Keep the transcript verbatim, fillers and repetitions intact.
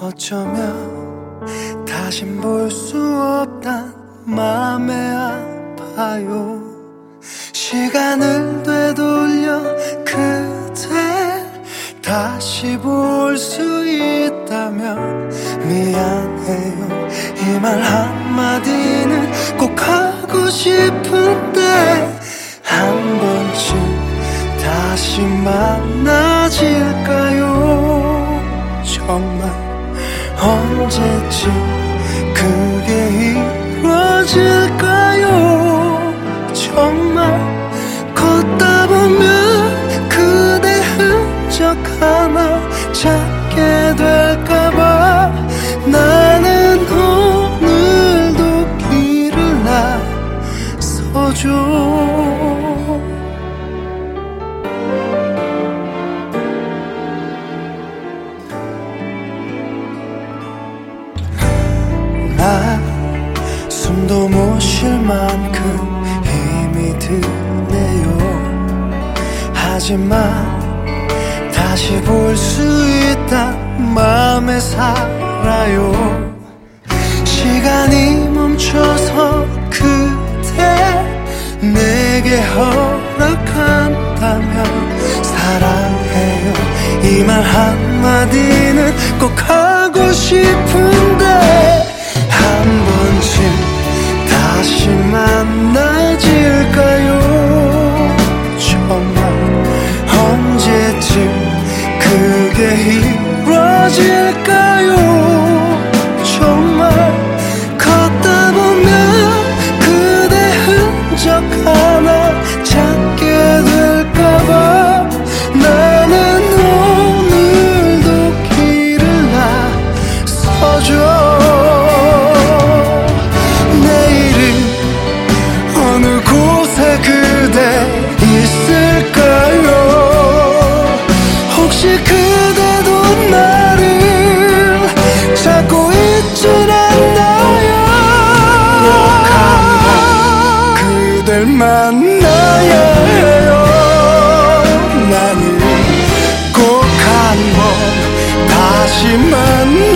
어쩌면 다신 볼 수 없단 맘에 아파요. 시간을 되돌려 그대 다시 볼 수 있다면 미안해요. 이 말 한마디는 꼭 하고 싶은데 한 번쯤 다시 만나질까요? 정말 언제쯤 그게 이루어질까요? 정말 걷다 보면 그대 흔적 하나 찾게 될까봐 나는 오늘도 길을 나서죠. 나 숨도 못 쉴 만큼 힘이 드네요. 하지만 다시 볼 수 있다 맘에 살아요. 시간이 멈춰서 그대 내게 허락한다면 사랑해요 이 말 한마디는 꼭 하고 싶은데 한 번쯤 다시 만나질까요? 정말 언제쯤 그게 이루어질까요? 정말 걷다 보면 그대 흔적 하나 찾게 될까봐 나는 오늘도 길을 나서죠. 있을까요? 혹시 그대도 나를 찾고 있진 않나요? 그댈 만나야 해요. 나는 꼭 한 번 다시 만나